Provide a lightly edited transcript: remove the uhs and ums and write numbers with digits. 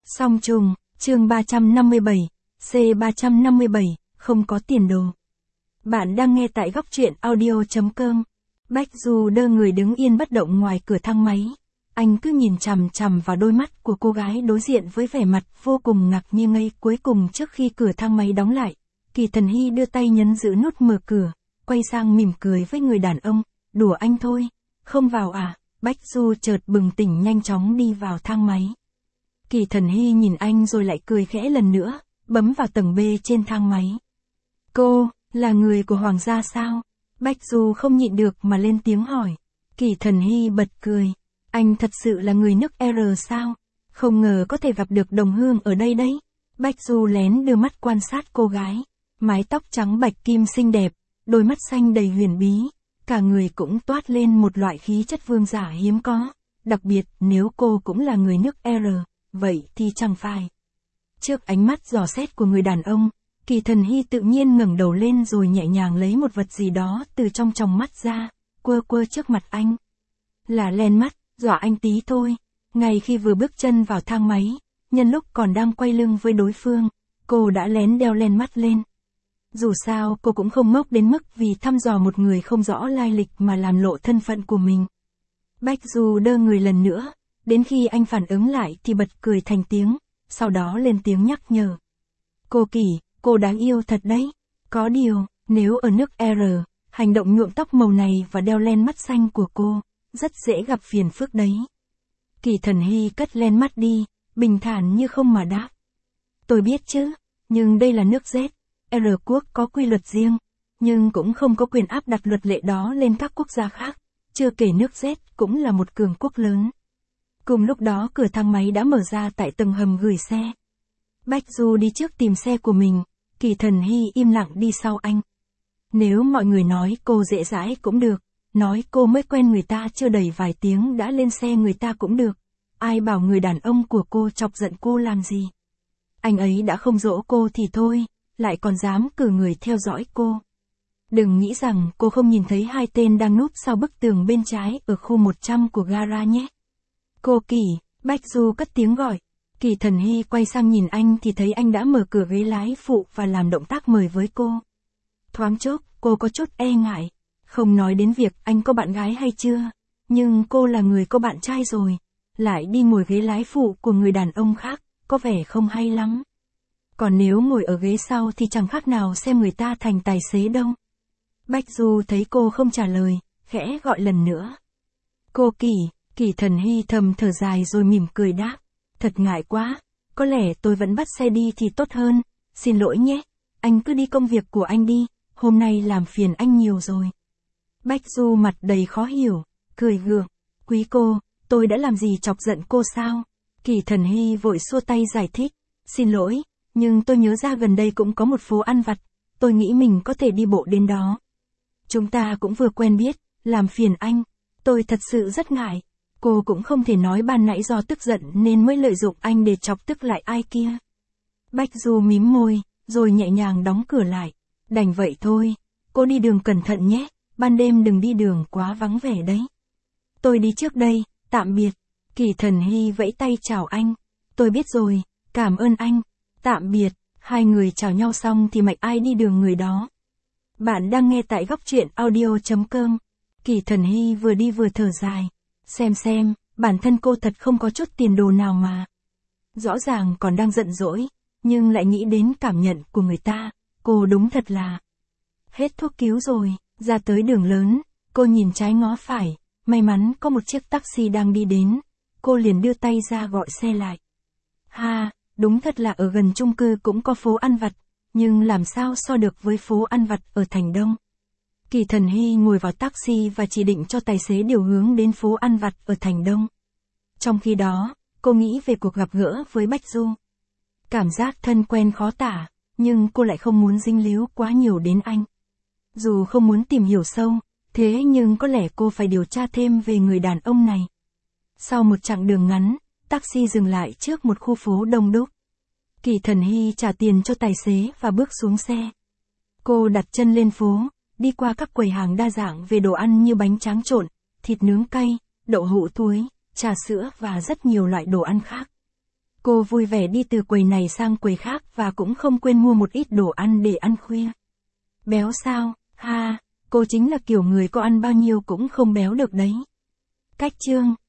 Song trùng, chương 357, C357, không có tiền đồ. Bạn đang nghe tại góc truyện audio.com. Bách Du đơ người đứng yên bất động ngoài cửa thang máy. Anh cứ nhìn chằm chằm vào đôi mắt của cô gái đối diện với vẻ mặt vô cùng ngạc nhiên ngây. Cuối cùng trước khi cửa thang máy đóng lại, Kỳ Thần Hy đưa tay nhấn giữ nút mở cửa, quay sang mỉm cười với người đàn ông, đùa anh thôi, không vào à? Bách Du chợt bừng tỉnh nhanh chóng đi vào thang máy. Kỳ Thần Hy nhìn anh rồi lại cười khẽ lần nữa, bấm vào tầng B trên thang máy. Cô, là người của Hoàng gia sao? Bách Du không nhịn được mà lên tiếng hỏi. Kỳ Thần Hy bật cười. Anh thật sự là người nước R sao? Không ngờ có thể gặp được đồng hương ở đây đấy. Bách Du lén đưa mắt quan sát cô gái. Mái tóc trắng bạch kim xinh đẹp, đôi mắt xanh đầy huyền bí. Cả người cũng toát lên một loại khí chất vương giả hiếm có. Đặc biệt nếu cô cũng là người nước R, vậy thì chẳng phải. Trước ánh mắt dò xét của người đàn ông, Kỳ Thần Hy tự nhiên ngẩng đầu lên rồi nhẹ nhàng lấy một vật gì đó từ trong tròng mắt ra, quơ quơ trước mặt anh. Là len mắt, dọa anh tí thôi. Ngay khi vừa bước chân vào thang máy, nhân lúc còn đang quay lưng với đối phương, cô đã lén đeo len mắt lên. Dù sao cô cũng không ngốc đến mức vì thăm dò một người không rõ lai lịch mà làm lộ thân phận của mình. Bách Du đơ người lần nữa, đến khi anh phản ứng lại thì bật cười thành tiếng, sau đó lên tiếng nhắc nhở. Cô Kỳ, cô đáng yêu thật đấy. Có điều, nếu ở nước R, hành động nhuộm tóc màu này và đeo len mắt xanh của cô, rất dễ gặp phiền phức đấy. Kỳ Thần Hy cất len mắt đi, bình thản như không mà đáp. Tôi biết chứ, nhưng đây là nước Z, R quốc có quy luật riêng, nhưng cũng không có quyền áp đặt luật lệ đó lên các quốc gia khác, chưa kể nước Z cũng là một cường quốc lớn. Cùng lúc đó cửa thang máy đã mở ra tại tầng hầm gửi xe. Bách Du đi trước tìm xe của mình, Kỳ Thần Hy im lặng đi sau anh. Nếu mọi người nói cô dễ dãi cũng được, nói cô mới quen người ta chưa đầy vài tiếng đã lên xe người ta cũng được. Ai bảo người đàn ông của cô chọc giận cô làm gì? Anh ấy đã không dỗ cô thì thôi, lại còn dám cử người theo dõi cô. Đừng nghĩ rằng cô không nhìn thấy hai tên đang núp sau bức tường bên trái ở khu 100 của gara nhé. Cô Kỳ, Bách Du cất tiếng gọi. Kỳ Thần Hy quay sang nhìn anh thì thấy anh đã mở cửa ghế lái phụ và làm động tác mời với cô. Thoáng chốc, cô có chút e ngại. Không nói đến việc anh có bạn gái hay chưa, nhưng cô là người có bạn trai rồi, lại đi ngồi ghế lái phụ của người đàn ông khác, có vẻ không hay lắm. Còn nếu ngồi ở ghế sau thì chẳng khác nào xem người ta thành tài xế đâu. Bách Du thấy cô không trả lời, khẽ gọi lần nữa. Cô Kỳ, Kỳ Thần Hy thầm thở dài rồi mỉm cười đáp. Thật ngại quá, có lẽ tôi vẫn bắt xe đi thì tốt hơn, xin lỗi nhé, anh cứ đi công việc của anh đi, hôm nay làm phiền anh nhiều rồi. Bách Du mặt đầy khó hiểu, cười gượng, quý cô, tôi đã làm gì chọc giận cô sao? Kỳ Thần Hy vội xua tay giải thích, xin lỗi, nhưng tôi nhớ ra gần đây cũng có một phố ăn vặt, tôi nghĩ mình có thể đi bộ đến đó. Chúng ta cũng vừa quen biết, làm phiền anh, tôi thật sự rất ngại. Cô cũng không thể nói ban nãy do tức giận nên mới lợi dụng anh để chọc tức lại ai kia. Bách Du mím môi, rồi nhẹ nhàng đóng cửa lại. Đành vậy thôi, cô đi đường cẩn thận nhé, ban đêm đừng đi đường quá vắng vẻ đấy. Tôi đi trước đây, tạm biệt. Kỳ Thần Hy vẫy tay chào anh. Tôi biết rồi, cảm ơn anh, tạm biệt. Hai người chào nhau xong thì mạch ai đi đường người đó. Bạn đang nghe tại góc truyện audio.com. Kỳ Thần Hy vừa đi vừa thở dài. Xem, bản thân cô thật không có chút tiền đồ nào mà. Rõ ràng còn đang giận dỗi, nhưng lại nghĩ đến cảm nhận của người ta, cô đúng thật là hết thuốc cứu rồi. Ra tới đường lớn, cô nhìn trái ngó phải, may mắn có một chiếc taxi đang đi đến, cô liền đưa tay ra gọi xe lại. Ha, đúng thật là ở gần chung cư cũng có phố ăn vặt, nhưng làm sao so được với phố ăn vặt ở Thành Đông. Kỳ Thần Hy ngồi vào taxi và chỉ định cho tài xế điều hướng đến phố ăn vặt ở Thành Đông. Trong khi đó, cô nghĩ về cuộc gặp gỡ với Bách Du. Cảm giác thân quen khó tả, nhưng cô lại không muốn dính líu quá nhiều đến anh. Dù không muốn tìm hiểu sâu, thế nhưng có lẽ cô phải điều tra thêm về người đàn ông này. Sau một chặng đường ngắn, taxi dừng lại trước một khu phố đông đúc. Kỳ Thần Hy trả tiền cho tài xế và bước xuống xe. Cô đặt chân lên phố, đi qua các quầy hàng đa dạng về đồ ăn như bánh tráng trộn, thịt nướng cay, đậu hũ thúi, trà sữa và rất nhiều loại đồ ăn khác. Cô vui vẻ đi từ quầy này sang quầy khác và cũng không quên mua một ít đồ ăn để ăn khuya. Béo sao? Ha, cô chính là kiểu người có ăn bao nhiêu cũng không béo được đấy. Cách chương